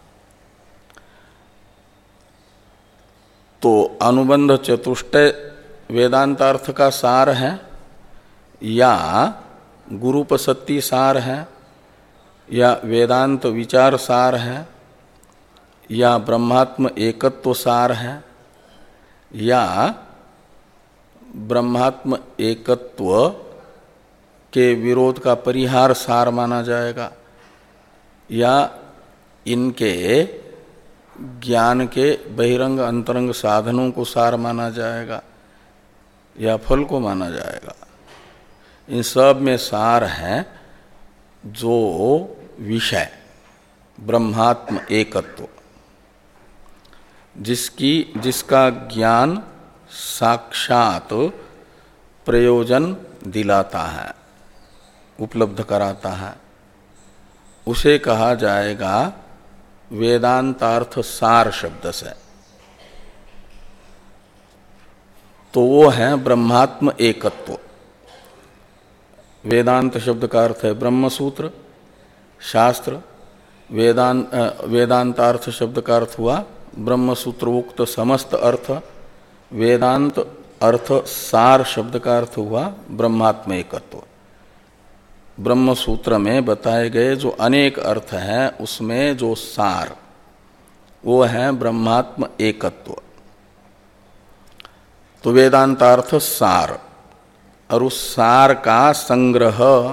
तो अनुबंध चतुष्टय वेदांतार्थ का सार है, या गुरूपसत्ति सार है, या वेदांत विचार सार है, या ब्रह्मात्म एकत्व सार है, या ब्रह्मात्म एकत्व के विरोध का परिहार सार माना जाएगा, या इनके ज्ञान के बहिरंग अंतरंग साधनों को सार माना जाएगा, या फल को माना जाएगा। इन सब में सार है जो विषय ब्रह्मात्म एकत्व। जिसकी जिसका ज्ञान साक्षात प्रयोजन दिलाता है, उपलब्ध कराता है, उसे कहा जाएगा वेदांतार्थ सार शब्द से। तो वो है ब्रह्मात्म एकत्व। वेदांत शब्द का अर्थ है ब्रह्म सूत्र, शास्त्र। वेदांत वेदांतार्थ शब्द का अर्थ हुआ ब्रह्म सूत्रोक्त समस्त अर्थ। वेदांत अर्थ सार शब्द का अर्थ हुआ ब्रह्मात्म एकत्व। ब्रह्म सूत्र में बताए गए जो अनेक अर्थ हैं उसमें जो सार वो है ब्रह्मात्म एकत्व। तो वेदांतार्थ सार, और उस सार का संग्रह,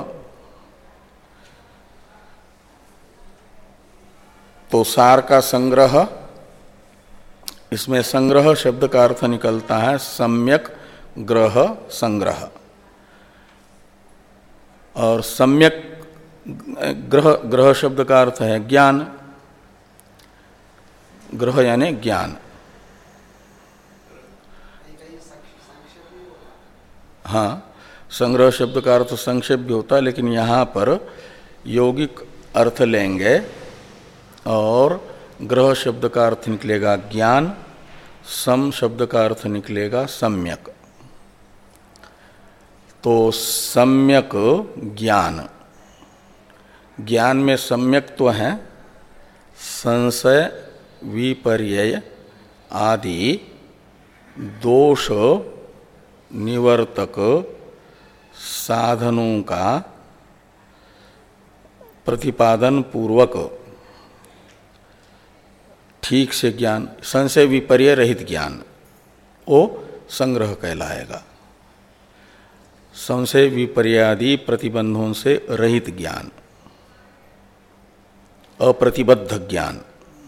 तो सार का संग्रह, इसमें संग्रह शब्द का अर्थ निकलता है सम्यक ग्रह संग्रह। और सम्यक ग्रह, ग्रह शब्द का अर्थ है ज्ञान। ग्रह यानी ज्ञान। हाँ, संग्रह शब्द का अर्थ संक्षेप भी होता है, लेकिन यहाँ पर यौगिक अर्थ लेंगे और ग्रह शब्द का अर्थ निकलेगा ज्ञान, सम शब्द का अर्थ निकलेगा सम्यक। तो सम्यक ज्ञान, ज्ञान में सम्यक तो है संशय विपर्यय आदि दोष निवर्तक साधनों का प्रतिपादन पूर्वक ठीक से ज्ञान, संशय विपर्य रहित ज्ञान, वो संग्रह कहलाएगा। संशय विपर्यादि प्रतिबंधों से रहित ज्ञान, अप्रतिबद्ध ज्ञान,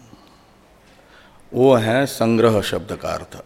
वो है संग्रह शब्द का अर्थ।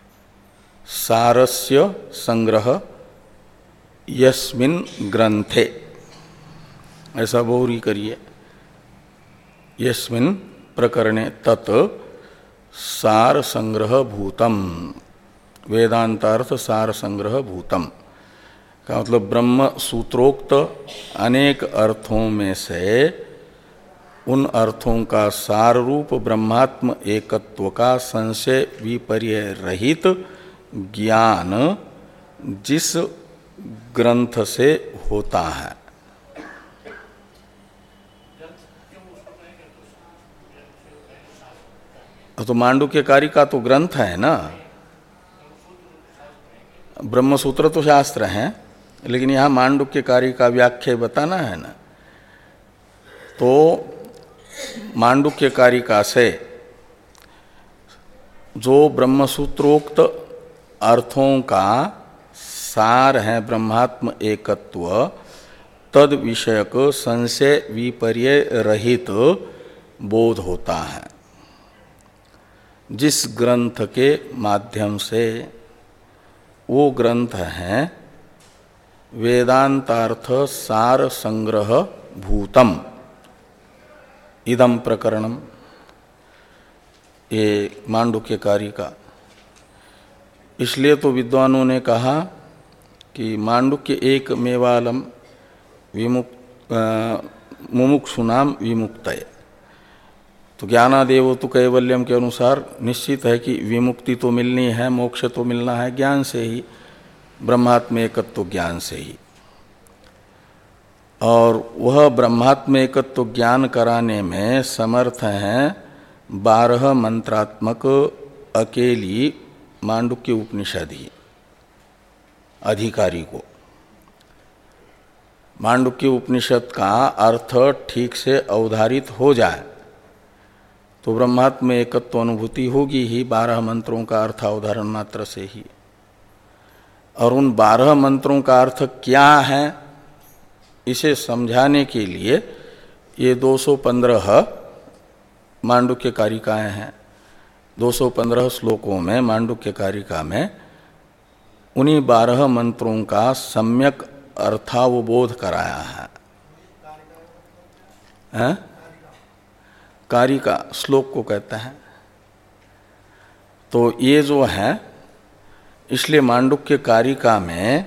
सारस्य संग्रह यस्मिन् ग्रंथे, ऐसा बहुरी करिए, यस्मिन् प्रकरणे तत् सार संग्रह भूतम, वेदांतार्थ सार संग्रह भूतम का मतलब ब्रह्म सूत्रोक्त अनेक अर्थों में से उन अर्थों का सार रूप ब्रह्मात्म एकत्व का संशय विपर्य रहित ज्ञान जिस ग्रंथ से होता है। तो मांडुक्य कारिका तो ग्रंथ है ना, ब्रह्म सूत्र तो शास्त्र हैं, लेकिन यहाँ मांडुक्य कारिका व्याख्या बताना है ना। तो मांडुक्य कारिका से जो ब्रह्मसूत्रोक्त अर्थों का सार है ब्रह्मात्म एकत्व, तद विषयक संशय विपर्य रहित बोध होता है, जिस ग्रंथ के माध्यम से, वो ग्रंथ है वेदांतार्थ सार संग्रह भूतम इदम प्रकरणम, ये मांडुक्य कारिका। इसलिए तो विद्वानों ने कहा कि मांडुक्य एक मेवालम विमुक्त मुमुक्षुनाम विमुक्तये। तो ज्ञानादेव तो कैवल्यम के अनुसार निश्चित है कि विमुक्ति तो मिलनी है, मोक्ष तो मिलना है ज्ञान से ही, ब्रह्मात्म एकत्व ज्ञान से ही। और वह ब्रह्मात्म एकत्व ज्ञान कराने में समर्थ हैं बारह मंत्रात्मक अकेली मांडुक्य उपनिषद ही अधिकारी को। मांडुक्य उपनिषद का अर्थ ठीक से अवधारित हो जाए तो ब्रह्मात्म एकत्व अनुभूति होगी ही, बारह मंत्रों का अर्थ अवधारण मात्र से ही। और उन बारह मंत्रों का अर्थ क्या है इसे समझाने के लिए ये दो सौ पंद्रह मांडुक्य कारिकाएं हैं। दो सौ पंद्रह श्लोकों में मांडुक्य कारिका में उन्हीं बारह मंत्रों का सम्यक अर्थावबोध कराया है। हैं? कारिका श्लोक को कहते हैं। तो ये जो है, इसलिए मांडुक्य कारिका में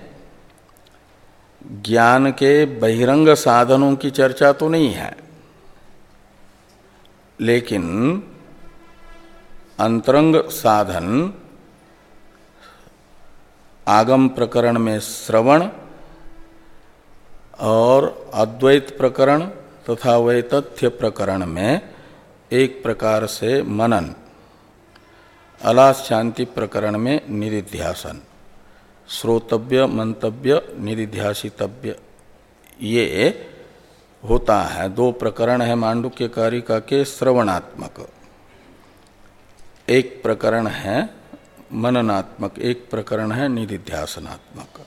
ज्ञान के बहिरंग साधनों की चर्चा तो नहीं है, लेकिन अंतरंग साधन आगम प्रकरण में श्रवण और अद्वैत प्रकरण तथा वैतथ्य प्रकरण में एक प्रकार से मनन, अलास शांति प्रकरण में निदिध्यासन, श्रोतव्य मंतव्य निदिध्यासितव्य, ये होता है। दो प्रकरण है मांडुक्य कारिका के श्रवणात्मक, एक प्रकरण है मननात्मक, एक प्रकरण है निदिध्यासनात्मक।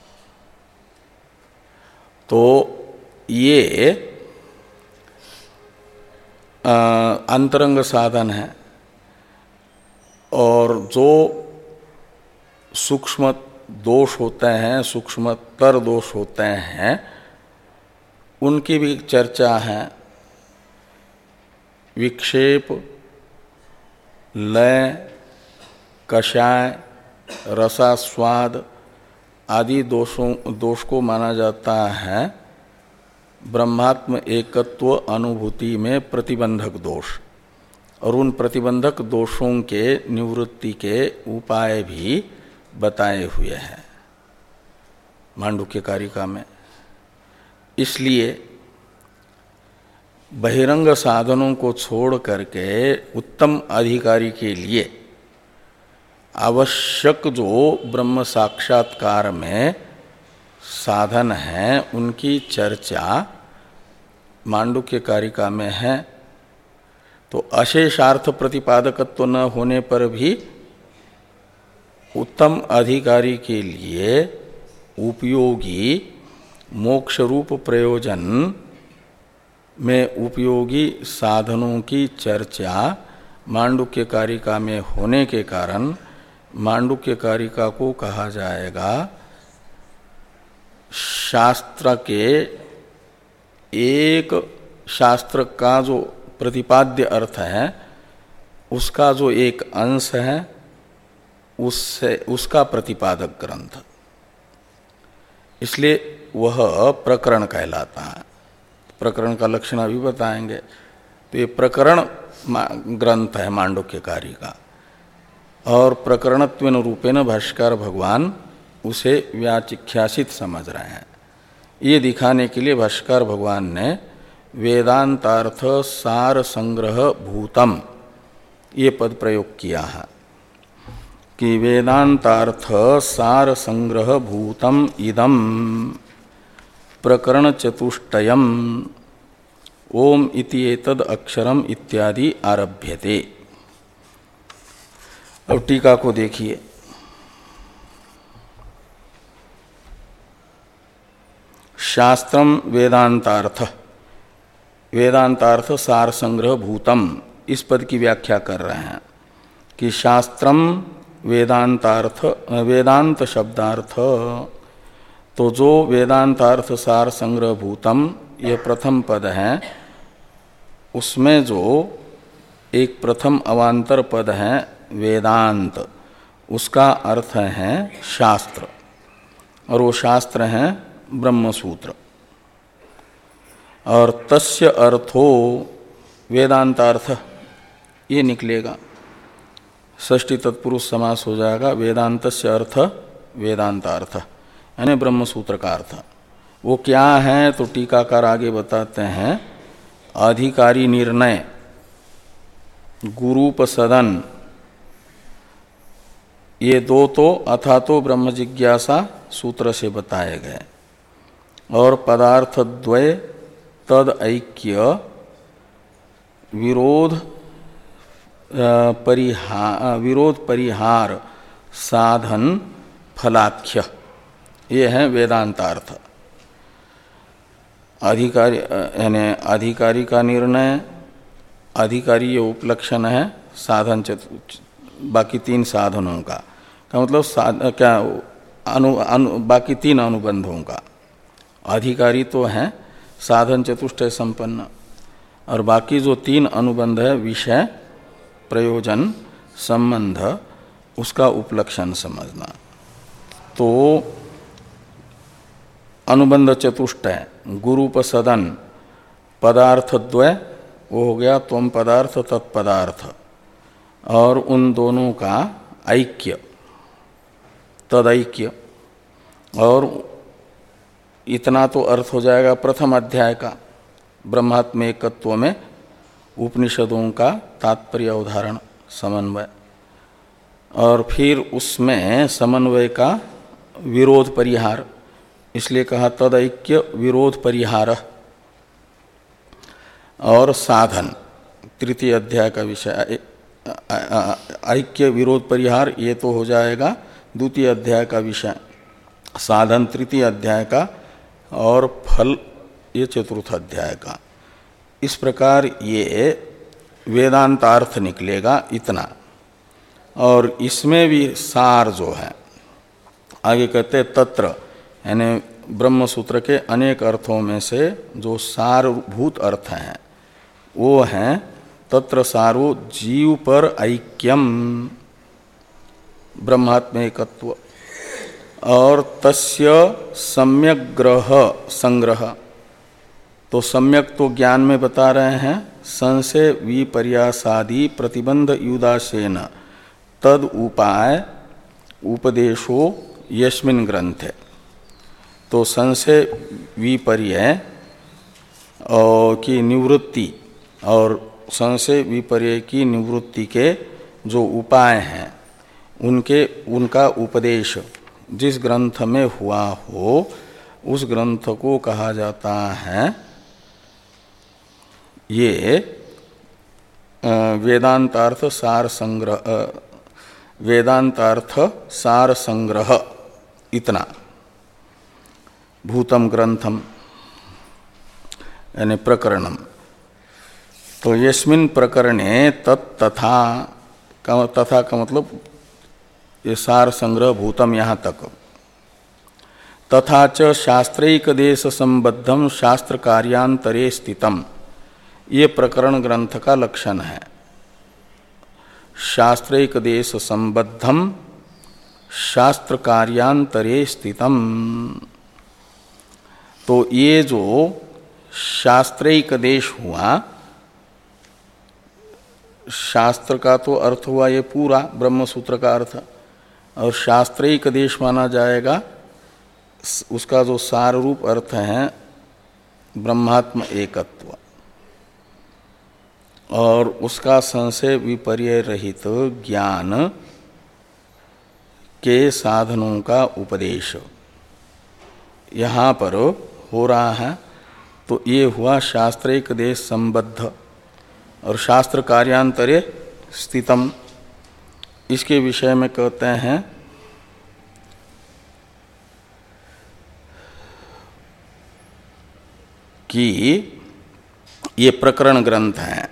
तो ये अंतरंग साधन है, और जो सूक्ष्म दोष होते हैं, सूक्ष्मतर दोष होते हैं, उनकी भी चर्चा है। विक्षेप, लय, कषाय, रसास्वाद आदि दोषों दोष को माना जाता है ब्रह्मात्म एकत्व अनुभूति में प्रतिबंधक दोष, और उन प्रतिबंधक दोषों के निवृत्ति के उपाय भी बताए हुए हैं मांडुक्य कारिका में। इसलिए बहिरंग साधनों को छोड़ करके उत्तम अधिकारी के लिए आवश्यक जो ब्रह्म साक्षात्कार में साधन हैं, उनकी चर्चा मांडुक्य कारिका में है। तो अशेषार्थ प्रतिपादकत्व न होने पर भी उत्तम अधिकारी के लिए उपयोगी मोक्ष रूप प्रयोजन में उपयोगी साधनों की चर्चा मांडुक्य कारिका में होने के कारण मांडुक्य कारिका को कहा जाएगा शास्त्र के एक शास्त्र का जो प्रतिपाद्य अर्थ है उसका जो एक अंश है उससे उसका प्रतिपादक ग्रंथ, इसलिए वह प्रकरण कहलाता है। प्रकरण का लक्षण अभी बताएंगे। तो ये प्रकरण ग्रंथ है मांडुक्य कारिका, और प्रकरणत्वेन रूपेण भाष्यकार भगवान उसे व्याचिख्यासित समझ रहे हैं। ये दिखाने के लिए भाष्यकार भगवान ने वेदांतार्थ सार संग्रह भूतम ये पद प्रयोग किया है कि वेदांतार्थ सार संग्रह भूतम इदम प्रकरण चतुष्टयम ओम इति एतद अक्षरम इत्यादि आरभ्यते। अब टीका को देखिए। शास्त्रम वेदांतार्थ, वेदांतार्थ सार संग्रह भूतम, इस पद की व्याख्या कर रहे हैं कि शास्त्रम वेदांतार्थ, वेदांत शब्दार्थ, तो जो वेदांतार्थ सार संग्रह भूतम यह प्रथम पद है, उसमें जो एक प्रथम अवांतर पद है वेदांत, उसका अर्थ है शास्त्र, और वो शास्त्र है ब्रह्मसूत्र। और तस्य अर्थो वेदांतार्थ ये निकलेगा, षष्ठी तत्पुरुष समास हो जाएगा। वेदांतस्य अर्थ वेदांतार्थ यानी ब्रह्मसूत्र का अर्थ वो क्या है, तो टीकाकार आगे बताते हैं अधिकारी निर्णय, गुरूपसदन, ये दो तो अथा तो ब्रह्म जिज्ञासा सूत्र से बताए गए, और पदार्थ द्वय तद ऐक्य विरोध परिहार, विरोध परिहार साधन फलाख्य, ये है वेदांतार्थ। अधिकारी यानी अधिकारी का निर्णय, अधिकारी ये उपलक्षण है साधन चतुर्थ, बाकी तीन साधनों का का मतलब साध, क्या अनु, अनु बाकी तीन अनुबंधों का। अधिकारी तो है साधन चतुष्टय संपन्न, और बाकी जो तीन अनुबंध है विषय प्रयोजन संबंध, उसका उपलक्षण समझना। तो अनुबंध चतुष्टय गुरुपसदन पदार्थद्वय वो हो गया त्वम पदार्थ तत्पदार्थ, और उन दोनों का ऐक्य तदैक्य, और इतना तो अर्थ हो जाएगा प्रथम अध्याय का ब्रह्मात्म एकत्व में उपनिषदों का तात्पर्य उदाहरण समन्वय, और फिर उसमें समन्वय का विरोध परिहार, इसलिए कहा तदैक्य विरोध परिहार, और साधन तृतीय अध्याय का विषय ऐक्य विरोध परिहार, ये तो हो जाएगा द्वितीय अध्याय का विषय, साधन तृतीय अध्याय का, और फल ये चतुर्थ अध्याय का। इस प्रकार ये वेदांतार्थ निकलेगा इतना। और इसमें भी सार जो है आगे कहते तत्र, यानी ब्रह्म सूत्र के अनेक अर्थों में से जो सारभूत अर्थ हैं वो हैं तत्र सारो जीव पर ऐक्यम ब्रह्मात्म एकत्व, और तस्य सम्यक ग्रह संग्रह। तो सम्यक तो ज्ञान में बता रहे हैं, संशय विपर्यासादि प्रतिबंध युदासेन तद उपाय उपदेशो यस्मिन् ग्रंथे। तो संशय विपर्य की निवृत्ति और संशय विपर्य की निवृत्ति के जो उपाय हैं उनके उनका उपदेश जिस ग्रंथ में हुआ हो उस ग्रंथ को कहा जाता है ये वेदांतार्थ सार संग्रह, वेदांतार्थ सार संग्रह इतना भूतम ग्रंथम यानी प्रकरणम। तो यस्मिन् प्रकरणे तत् तथा का तथा का मतलब ये सार संग्रह भूतम यहाँ तक। तथा च शास्त्रैक देश संबद्धम शास्त्र कार्यांतरे स्थितम, ये प्रकरण ग्रंथ का लक्षण है। शास्त्रैक देश संबद्धम शास्त्र कार्यांतरे स्थितम। तो ये जो शास्त्रैक देश हुआ, शास्त्र का तो अर्थ हुआ ये पूरा ब्रह्म सूत्र का अर्थ, और शास्त्रैक देश माना जाएगा उसका जो सार रूप अर्थ है ब्रह्मात्म एकत्व, और उसका संशय विपर्य रहित ज्ञान के साधनों का उपदेश यहाँ पर हो रहा है। तो ये हुआ शास्त्रैक देश संबद्ध और शास्त्र कार्यांतरे स्थितम। इसके विषय में कहते हैं कि ये प्रकरण ग्रंथ है,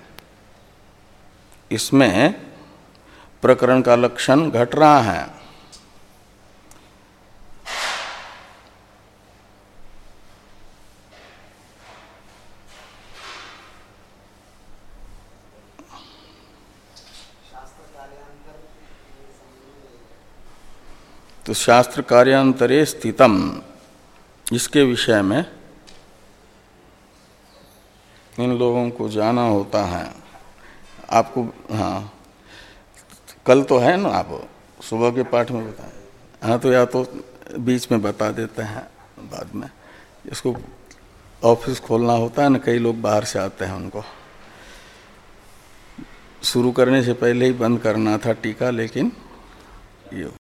इसमें प्रकरण का लक्षण घट रहा है। तो शास्त्र कार्यांतरे स्थितम, इसके विषय में इन लोगों को जाना होता है। आपको हाँ कल तो है ना, आप सुबह के पाठ में बताएं। हाँ तो या तो बीच में बता देते हैं बाद में। इसको ऑफिस खोलना होता है ना, कई लोग बाहर से आते हैं, उनको शुरू करने से पहले ही बंद करना था टीका, लेकिन ये